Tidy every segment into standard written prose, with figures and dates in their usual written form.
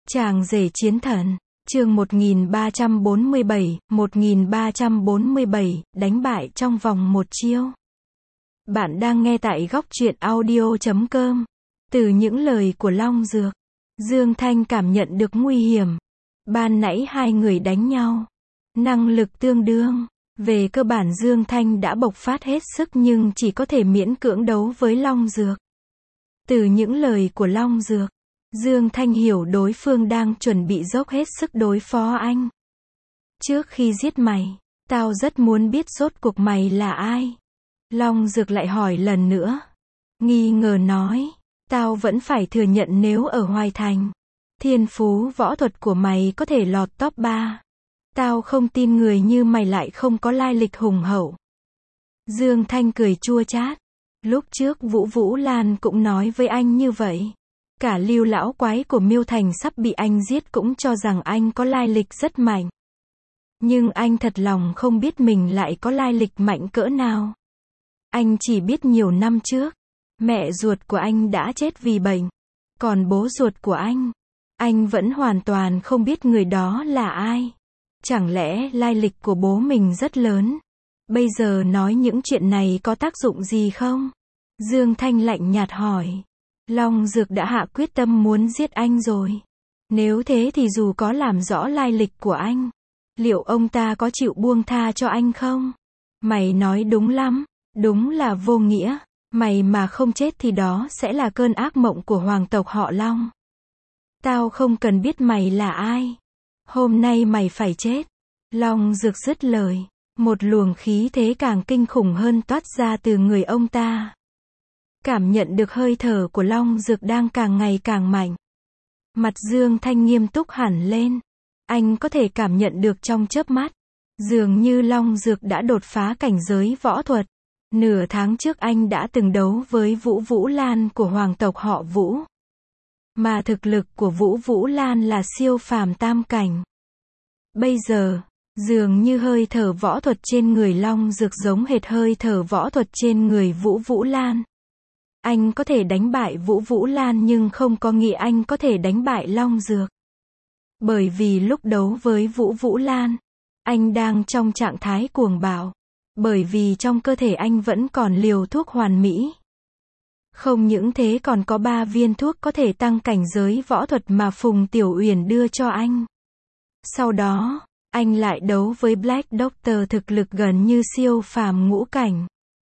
Chàng rể chiến thần, chương 1347, đánh bại trong vòng một chiêu. Bạn đang nghe tại góc truyện audio.com. Từ những lời của Long Dược, Dương Thanh cảm nhận được nguy hiểm. Ban nãy hai người đánh nhau, năng lực tương đương. Về cơ bản Dương Thanh đã bộc phát hết sức nhưng chỉ có thể miễn cưỡng đấu với Long Dược. Từ những lời của Long Dược, Dương Thanh hiểu đối phương đang chuẩn bị dốc hết sức đối phó anh. Trước khi giết mày, tao rất muốn biết rốt cuộc mày là ai. Long Dược lại hỏi lần nữa. Nghi ngờ nói, tao vẫn phải thừa nhận nếu ở Hoài Thành, thiên phú võ thuật của mày có thể lọt top 3. Tao không tin người như mày lại không có lai lịch hùng hậu. Dương Thanh cười chua chát. Lúc trước Vũ Lan cũng nói với anh như vậy. Cả Lưu lão quái của Miêu Thành sắp bị anh giết cũng cho rằng anh có lai lịch rất mạnh. Nhưng anh thật lòng không biết mình lại có lai lịch mạnh cỡ nào. Anh chỉ biết nhiều năm trước, mẹ ruột của anh đã chết vì bệnh. Còn bố ruột của anh vẫn hoàn toàn không biết người đó là ai. Chẳng lẽ lai lịch của bố mình rất lớn? Bây giờ nói những chuyện này có tác dụng gì không? Dương Thanh lạnh nhạt hỏi. Long Dược đã hạ quyết tâm muốn giết anh rồi. Nếu thế thì dù có làm rõ lai lịch của anh, liệu ông ta có chịu buông tha cho anh không? Mày nói đúng lắm, đúng là vô nghĩa. Mày mà không chết thì đó sẽ là cơn ác mộng của hoàng tộc họ Long. Tao không cần biết mày là ai. Hôm nay mày phải chết. Long Dược dứt lời, một luồng khí thế càng kinh khủng hơn toát ra từ người ông ta. Cảm nhận được hơi thở của Long Dược đang càng ngày càng mạnh. Mặt Dương Thanh nghiêm túc hẳn lên. Anh có thể cảm nhận được trong chớp mắt. Dường như Long Dược đã đột phá cảnh giới võ thuật. Nửa tháng trước anh đã từng đấu với Vũ Lan của hoàng tộc họ Vũ. Mà thực lực của Vũ Lan là siêu phàm tam cảnh. Bây giờ, dường như hơi thở võ thuật trên người Long Dược giống hệt hơi thở võ thuật trên người Vũ Lan. Anh có thể đánh bại Vũ Lan nhưng không có nghĩa anh có thể đánh bại Long Dược. Bởi vì lúc đấu với Vũ Lan, anh đang trong trạng thái cuồng bạo. Bởi vì trong cơ thể anh vẫn còn liều thuốc hoàn mỹ. Không những thế còn có 3 viên thuốc có thể tăng cảnh giới võ thuật mà Phùng Tiểu Uyển đưa cho anh. Sau đó, anh lại đấu với Black Doctor thực lực gần như siêu phàm ngũ cảnh.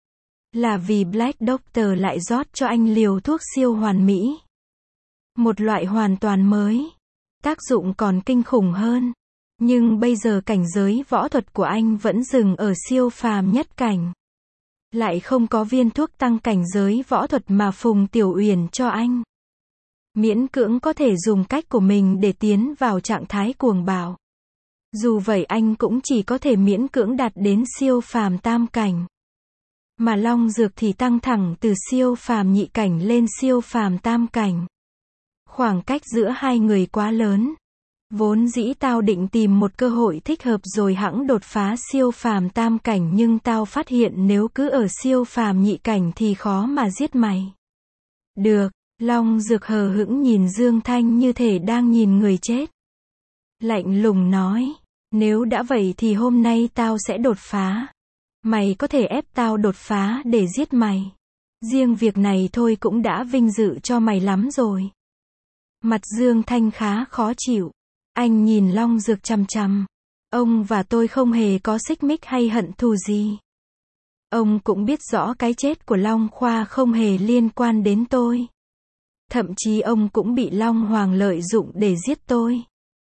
Là vì Black Doctor lại rót cho anh liều thuốc siêu hoàn mỹ. Một loại hoàn toàn mới. Tác dụng còn kinh khủng hơn. Nhưng bây giờ cảnh giới võ thuật của anh vẫn dừng ở siêu phàm nhất cảnh. Lại không có viên thuốc tăng cảnh giới võ thuật mà Phùng Tiểu Uyển cho anh. Miễn cưỡng có thể dùng cách của mình để tiến vào trạng thái cuồng bạo. Dù vậy anh cũng chỉ có thể miễn cưỡng đạt đến siêu phàm tam cảnh. Mà Long Dược thì tăng thẳng từ siêu phàm nhị cảnh lên siêu phàm tam cảnh. Khoảng cách giữa hai người quá lớn. Vốn dĩ tao định tìm một cơ hội thích hợp rồi hẵng đột phá siêu phàm tam cảnh nhưng tao phát hiện nếu cứ ở siêu phàm nhị cảnh thì khó mà giết mày. Được, Long Dược hờ hững nhìn Dương Thanh như thể đang nhìn người chết. Lạnh lùng nói, nếu đã vậy thì hôm nay tao sẽ đột phá. Mày có thể ép tao đột phá để giết mày. Riêng việc này thôi cũng đã vinh dự cho mày lắm rồi. Mặt Dương Thanh khá khó chịu. Anh nhìn Long Dược chằm chằm. Ông và tôi không hề có xích mích hay hận thù gì. Ông cũng biết rõ cái chết của Long Khoa không hề liên quan đến tôi. Thậm chí ông cũng bị Long Hoàng lợi dụng để giết tôi.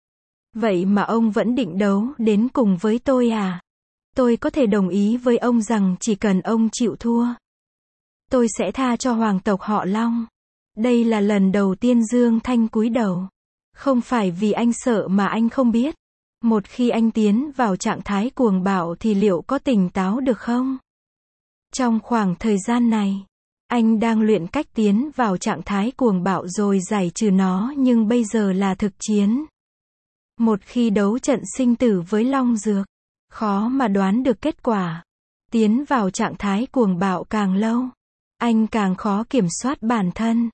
Vậy mà ông vẫn định đấu đến cùng với tôi à? Tôi có thể đồng ý với ông rằng chỉ cần ông chịu thua, tôi sẽ tha cho hoàng tộc họ Long. Đây là lần đầu tiên Dương Thanh cúi đầu. Không phải vì anh sợ mà anh không biết. Một khi anh tiến vào trạng thái cuồng bạo thì liệu có tỉnh táo được không? Trong khoảng thời gian này, anh đang luyện cách tiến vào trạng thái cuồng bạo rồi giải trừ nó nhưng bây giờ là thực chiến. Một khi đấu trận sinh tử với Long Dược, khó mà đoán được kết quả. Tiến vào trạng thái cuồng bạo càng lâu, anh càng khó kiểm soát bản thân.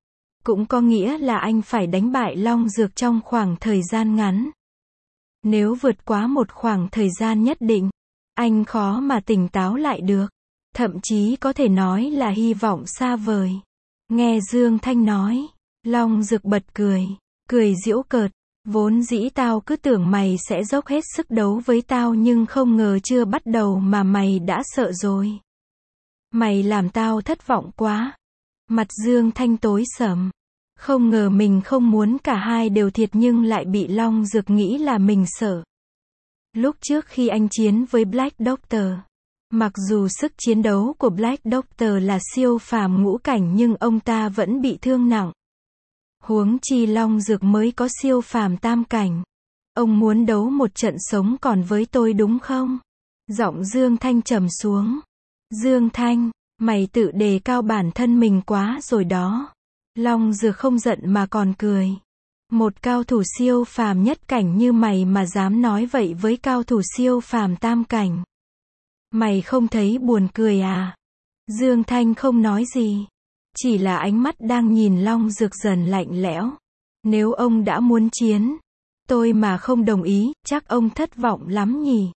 cũng có nghĩa là anh phải đánh bại Long Dược trong khoảng thời gian ngắn. Nếu vượt quá một khoảng thời gian nhất định, anh khó mà tỉnh táo lại được. Thậm chí có thể nói là hy vọng xa vời. Nghe Dương Thanh nói, Long Dược bật cười, cười giễu cợt. Vốn dĩ tao cứ tưởng mày sẽ dốc hết sức đấu với tao nhưng không ngờ chưa bắt đầu mà mày đã sợ rồi. Mày làm tao thất vọng quá. Mặt Dương Thanh tối sầm. Không ngờ mình không muốn cả hai đều thiệt nhưng lại bị Long Dược nghĩ là mình sợ. Lúc trước khi anh chiến với Black Doctor, mặc dù sức chiến đấu của Black Doctor là siêu phàm ngũ cảnh nhưng ông ta vẫn bị thương nặng. Huống chi Long Dược mới có siêu phàm tam cảnh. Ông muốn đấu một trận sống còn với tôi đúng không? Giọng Dương Thanh trầm xuống. Dương Thanh, mày tự đề cao bản thân mình quá rồi đó. Long Dược không giận mà còn cười. Một cao thủ siêu phàm nhất cảnh như mày mà dám nói vậy với cao thủ siêu phàm tam cảnh. Mày không thấy buồn cười à? Dương Thanh không nói gì. Chỉ là ánh mắt đang nhìn Long Dược dần lạnh lẽo. Nếu ông đã muốn chiến, tôi mà không đồng ý, chắc ông thất vọng lắm nhỉ?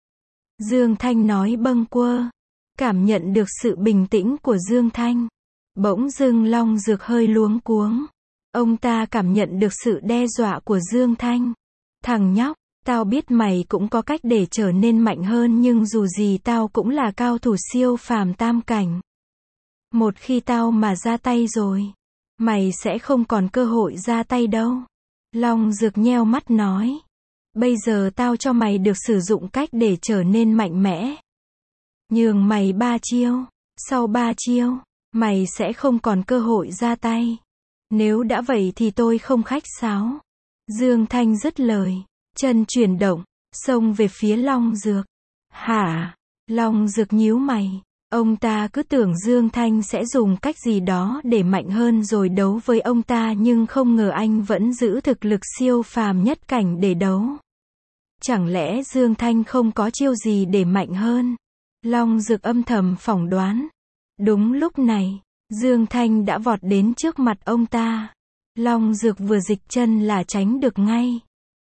Dương Thanh nói bâng quơ. Cảm nhận được sự bình tĩnh của Dương Thanh. Bỗng dưng Long Dược hơi luống cuống. Ông ta cảm nhận được sự đe dọa của Dương Thanh. Thằng nhóc, tao biết mày cũng có cách để trở nên mạnh hơn nhưng dù gì tao cũng là cao thủ siêu phàm tam cảnh. Một khi tao mà ra tay rồi, mày sẽ không còn cơ hội ra tay đâu. Long Dược nheo mắt nói. Bây giờ tao cho mày được sử dụng cách để trở nên mạnh mẽ. Nhường mày 3 chiêu. Sau 3 chiêu, mày sẽ không còn cơ hội ra tay. Nếu đã vậy thì tôi không khách sáo. Dương Thanh dứt lời. Chân chuyển động, xông về phía Long Dược. Hả? Long Dược nhíu mày. Ông ta cứ tưởng Dương Thanh sẽ dùng cách gì đó để mạnh hơn rồi đấu với ông ta nhưng không ngờ anh vẫn giữ thực lực siêu phàm nhất cảnh để đấu. Chẳng lẽ Dương Thanh không có chiêu gì để mạnh hơn? Long Dược âm thầm phỏng đoán. Đúng lúc này, Dương Thanh đã vọt đến trước mặt ông ta. Long Dược vừa dịch chân là tránh được ngay.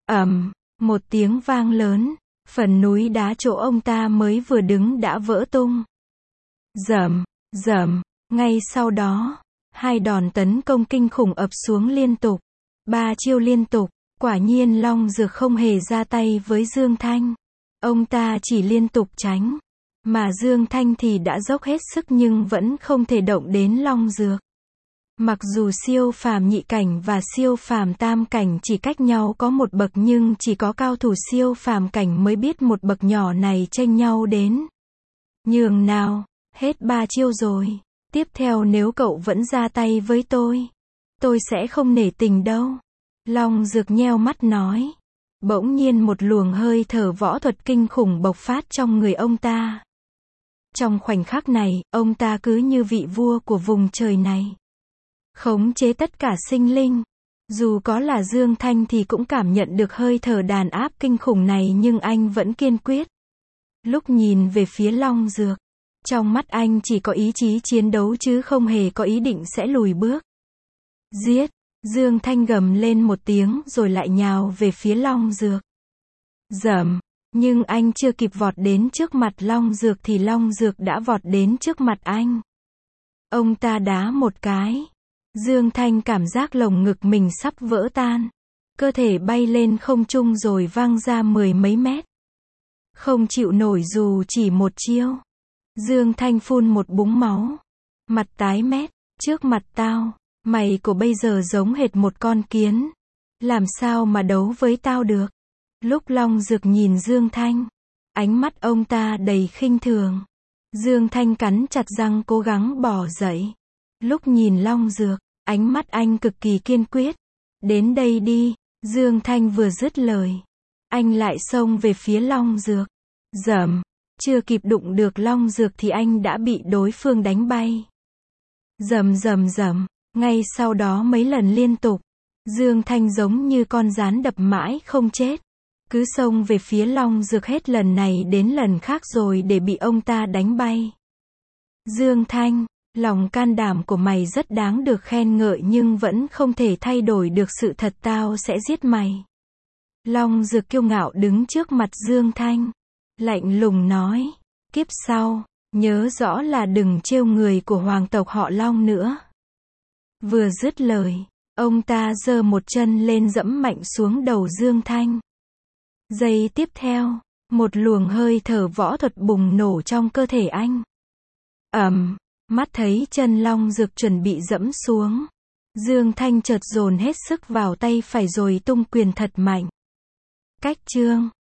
Một tiếng vang lớn, phần núi đá chỗ ông ta mới vừa đứng đã vỡ tung. Rầm, ngay sau đó, 2 đòn tấn công kinh khủng ập xuống liên tục. 3 chiêu liên tục, quả nhiên Long Dược không hề ra tay với Dương Thanh. Ông ta chỉ liên tục tránh. Mà Dương Thanh thì đã dốc hết sức nhưng vẫn không thể động đến Long Dược. Mặc dù siêu phàm nhị cảnh và siêu phàm tam cảnh chỉ cách nhau có một bậc nhưng chỉ có cao thủ siêu phàm cảnh mới biết một bậc nhỏ này chênh nhau đến nhường nào. Hết 3 chiêu rồi. Tiếp theo nếu cậu vẫn ra tay với tôi sẽ không nể tình đâu. Long Dược nheo mắt nói. Bỗng nhiên một luồng hơi thở võ thuật kinh khủng bộc phát trong người ông ta. Trong khoảnh khắc này, ông ta cứ như vị vua của vùng trời này. Khống chế tất cả sinh linh. Dù có là Dương Thanh thì cũng cảm nhận được hơi thở đàn áp kinh khủng này nhưng anh vẫn kiên quyết. Lúc nhìn về phía Long Dược, trong mắt anh chỉ có ý chí chiến đấu chứ không hề có ý định sẽ lùi bước. Giết! Dương Thanh gầm lên một tiếng rồi lại nhào về phía Long Dược. Rầm! Nhưng anh chưa kịp vọt đến trước mặt Long Dược thì Long Dược đã vọt đến trước mặt anh. Ông ta đá một cái. Dương Thanh cảm giác lồng ngực mình sắp vỡ tan. Cơ thể bay lên không trung rồi văng ra 10 mấy mét. Không chịu nổi dù chỉ một chiêu. Dương Thanh phun một búng máu. Mặt tái mét. Trước mặt tao, mày của bây giờ giống hệt một con kiến. Làm sao mà đấu với tao được? Lúc Long Dược nhìn Dương Thanh, ánh mắt ông ta đầy khinh thường. Dương Thanh cắn chặt răng cố gắng bỏ dậy. Lúc nhìn Long Dược, ánh mắt anh cực kỳ kiên quyết. Đến đây đi. Dương Thanh vừa dứt lời, anh lại xông về phía Long Dược. Rầm, chưa kịp đụng được Long Dược thì anh đã bị đối phương đánh bay. Rầm rầm rầm, ngay sau đó mấy lần liên tục, Dương Thanh giống như con gián đập mãi không chết. Cứ xông về phía Long Dược hết lần này đến lần khác rồi để bị ông ta đánh bay. Dương Thanh, Lòng can đảm của mày rất đáng được khen ngợi nhưng vẫn không thể thay đổi được sự thật tao sẽ giết mày. Long Dược kiêu ngạo đứng trước mặt Dương Thanh. Lạnh lùng nói. Kiếp sau, nhớ rõ là đừng trêu người của hoàng tộc họ Long nữa. Vừa dứt lời, ông ta giơ một chân lên dẫm mạnh xuống đầu Dương Thanh. Giây tiếp theo, một luồng hơi thở võ thuật bùng nổ trong cơ thể anh. Mắt thấy chân Long Dược chuẩn bị dẫm xuống. Dương Thanh chợt dồn hết sức vào tay phải rồi tung quyền thật mạnh. Cách chương